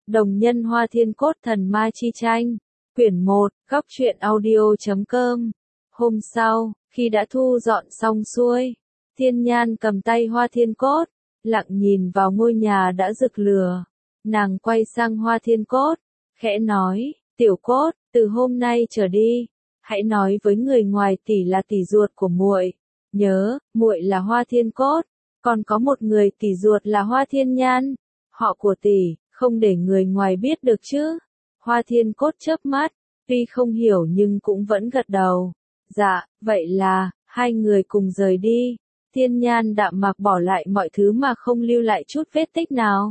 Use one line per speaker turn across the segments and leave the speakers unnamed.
Đồng nhân Hoa Thiên Cốt Thần Ma Chi Tranh. Quyển 1, Góc truyện audio.com. Hôm sau, khi đã thu dọn xong xuôi, Thiên Nhan cầm tay Hoa Thiên Cốt, lặng nhìn vào ngôi nhà đã rực lửa. Nàng quay sang Hoa Thiên Cốt, khẽ nói, Tiểu Cốt, từ hôm nay trở đi, hãy nói với người ngoài tỷ là tỷ ruột của muội. Nhớ, muội là Hoa Thiên Cốt, còn có một người tỷ ruột là Hoa Thiên Nhan. Họ của tỷ, không để người ngoài biết được chứ. Hoa Thiên Cốt chớp mắt, tuy không hiểu nhưng cũng vẫn gật đầu. Dạ, vậy là, hai người cùng rời đi. Thiên Nhan đạm mạc bỏ lại mọi thứ mà không lưu lại chút vết tích nào.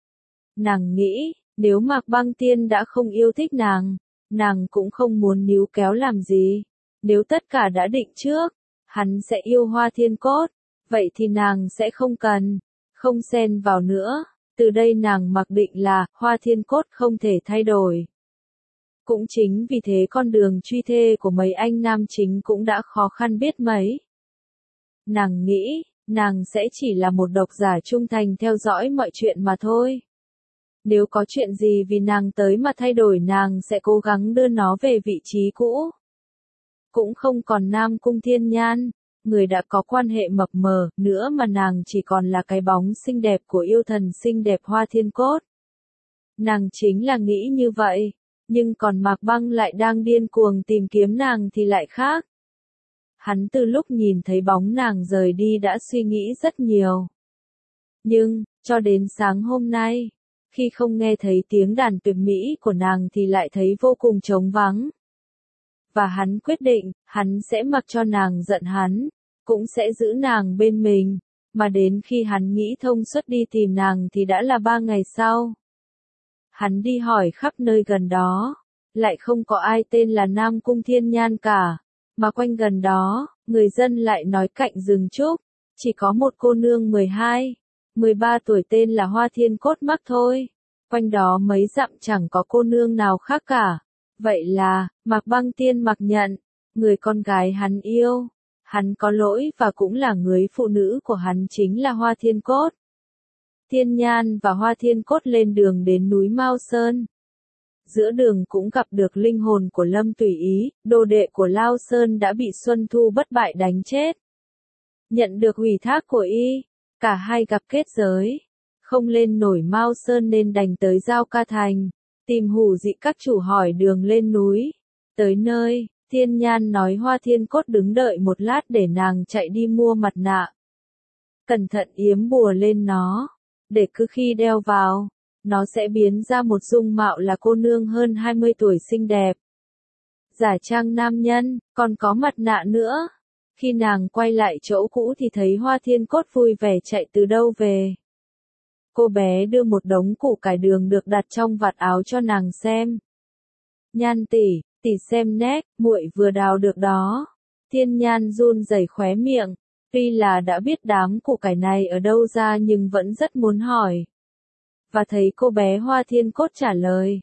Nàng nghĩ, nếu Mạc Băng Tiên đã không yêu thích nàng cũng không muốn níu kéo làm gì. Nếu tất cả đã định trước, hắn sẽ yêu Hoa Thiên Cốt, vậy thì nàng sẽ không xen vào nữa. Từ đây nàng mặc định là, Hoa Thiên Cốt không thể thay đổi. Cũng chính vì thế con đường truy thê của mấy anh nam chính cũng đã khó khăn biết mấy. Nàng nghĩ, nàng sẽ chỉ là một độc giả trung thành theo dõi mọi chuyện mà thôi. Nếu có chuyện gì vì nàng tới mà thay đổi nàng sẽ cố gắng đưa nó về vị trí cũ. Cũng không còn Nam Cung Thiên Nhan, người đã có quan hệ mập mờ, nữa mà nàng chỉ còn là cái bóng xinh đẹp của yêu thần xinh đẹp Hoa Thiên Cốt. Nàng chính là nghĩ như vậy, nhưng còn Mạc Băng lại đang điên cuồng tìm kiếm nàng thì lại khác. Hắn từ lúc nhìn thấy bóng nàng rời đi đã suy nghĩ rất nhiều. Nhưng, cho đến sáng hôm nay, khi không nghe thấy tiếng đàn tuyệt mỹ của nàng thì lại thấy vô cùng trống vắng. Và hắn quyết định, hắn sẽ mặc cho nàng giận hắn, cũng sẽ giữ nàng bên mình, mà đến khi hắn nghĩ thông suốt đi tìm nàng thì đã là 3 ngày sau. Hắn đi hỏi khắp nơi gần đó, lại không có ai tên là Nam Cung Thiên Nhan cả, mà quanh gần đó, người dân lại nói cạnh rừng trúc, chỉ có một cô nương 12, 13 tuổi tên là Hoa Thiên Cốt mắc thôi, quanh đó mấy dặm chẳng có cô nương nào khác cả. Vậy là, Mạc Băng Tiên mặc nhận, người con gái hắn yêu, hắn có lỗi và cũng là người phụ nữ của hắn chính là Hoa Thiên Cốt. Thiên Nhan và Hoa Thiên Cốt lên đường đến núi Mao Sơn. Giữa đường cũng gặp được linh hồn của Lâm Tùy Ý, đồ đệ của Lao Sơn đã bị Xuân Thu bất bại đánh chết. Nhận được ủy thác của y, cả hai gặp kết giới, không lên nổi Mao Sơn nên đành tới Giao Ca Thành. Tìm Hủ Dị các chủ hỏi đường lên núi. Tới nơi, Thiên Nhan nói Hoa Thiên Cốt đứng đợi một lát để nàng chạy đi mua mặt nạ. Cẩn thận yếm bùa lên nó, để cứ khi đeo vào, nó sẽ biến ra một dung mạo là cô nương hơn 20 tuổi xinh đẹp. Giả trang nam nhân, còn có mặt nạ nữa. Khi nàng quay lại chỗ cũ thì thấy Hoa Thiên Cốt vui vẻ chạy từ đâu về. Cô bé đưa một đống củ cải đường được đặt trong vạt áo cho nàng xem. Nhan tỷ, tỷ xem nét, muội vừa đào được đó. Thiên Nhan run rẩy khóe miệng, tuy là đã biết đám củ cải này ở đâu ra nhưng vẫn rất muốn hỏi. Và thấy cô bé Hoa Thiên Cốt trả lời,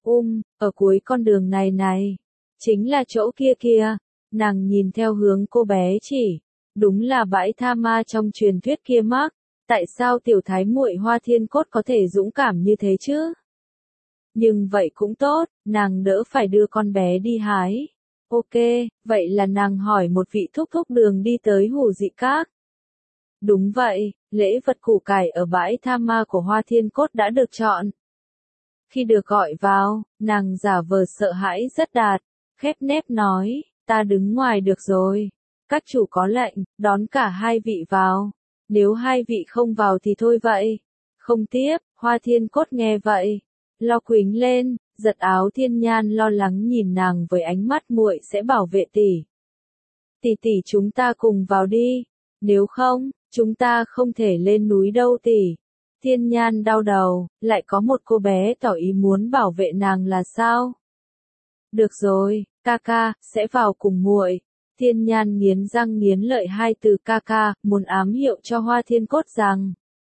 ở cuối con đường này, chính là chỗ kia kìa. Nàng nhìn theo hướng cô bé chỉ, đúng là bãi tha ma trong truyền thuyết kia mắc. Tại sao tiểu thái muội Hoa Thiên Cốt có thể dũng cảm như thế chứ? Nhưng vậy cũng tốt, nàng đỡ phải đưa con bé đi hái. Ok, vậy là nàng hỏi một vị thúc thúc đường đi tới Hủ Dị Các. Đúng vậy, lễ vật củ cải ở bãi tha ma của Hoa Thiên Cốt đã được chọn. Khi được gọi vào, nàng giả vờ sợ hãi rất đạt, khép nép nói, ta đứng ngoài được rồi. Các chủ có lệnh, đón cả hai vị vào. Nếu hai vị không vào thì thôi vậy. Không tiếp, Hoa Thiên Cốt nghe vậy, lo quính lên, giật áo Thiên Nhan lo lắng nhìn nàng với ánh mắt muội sẽ bảo vệ tỷ. Tỷ chúng ta cùng vào đi, nếu không, chúng ta không thể lên núi đâu tỷ. Thiên Nhan đau đầu, lại có một cô bé tỏ ý muốn bảo vệ nàng là sao? Được rồi, ca, sẽ vào cùng muội. Thiên Nhan nghiến răng nghiến lợi hai từ ca, muốn ám hiệu cho Hoa Thiên Cốt rằng,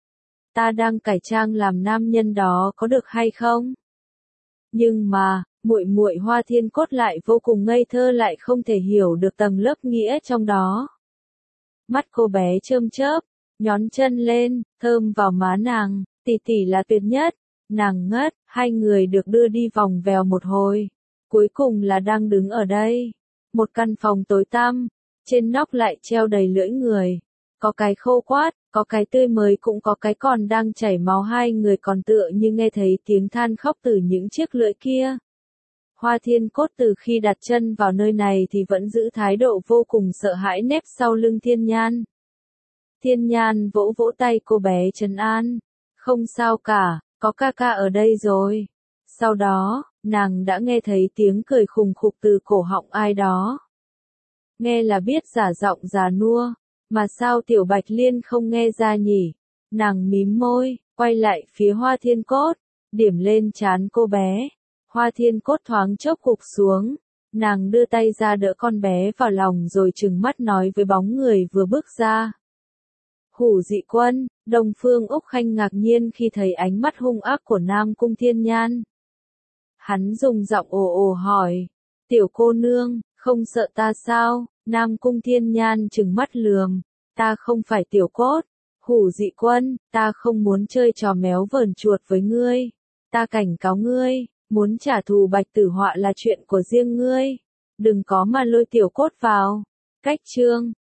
ta đang cải trang làm nam nhân đó có được hay không? Nhưng mà, muội Hoa Thiên Cốt lại vô cùng ngây thơ lại không thể hiểu được tầng lớp nghĩa trong đó. Mắt cô bé chớm chớp, nhón chân lên, thơm vào má nàng, tỷ là tuyệt nhất. Nàng ngất, hai người được đưa đi vòng vèo một hồi. Cuối cùng là đang đứng ở đây. Một căn phòng tối tăm, trên nóc lại treo đầy lưỡi người. Có cái khô quát, có cái tươi mới cũng có cái còn đang chảy máu, hai người còn tựa như nghe thấy tiếng than khóc từ những chiếc lưỡi kia. Hoa Thiên Cốt từ khi đặt chân vào nơi này thì vẫn giữ thái độ vô cùng sợ hãi nép sau lưng Thiên Nhan. Thiên Nhan vỗ vỗ tay cô bé trấn an. Không sao cả, có ca ca ở đây rồi. Sau đó, nàng đã nghe thấy tiếng cười khùng khục từ cổ họng ai đó. Nghe là biết giả giọng già nua, mà sao Tiểu Bạch Liên không nghe ra nhỉ? Nàng mím môi, quay lại phía Hoa Thiên Cốt, điểm lên trán cô bé. Hoa Thiên Cốt thoáng chốc gục xuống, nàng đưa tay ra đỡ con bé vào lòng rồi trừng mắt nói với bóng người vừa bước ra. Hủ Dị Quân. Đông Phương Úc Khanh ngạc nhiên khi thấy ánh mắt hung ác của Nam Cung Thiên Nhan. Hắn dùng giọng ồ ồ hỏi, tiểu cô nương, không sợ ta sao? Nam Cung Thiên Nhan trừng mắt lườm, ta không phải Tiểu Cốt. Hủ Dị Quân, ta không muốn chơi trò méo vờn chuột với ngươi. Ta cảnh cáo ngươi, muốn trả thù Bạch Tử Họa là chuyện của riêng ngươi. Đừng có mà lôi Tiểu Cốt vào. Cách chương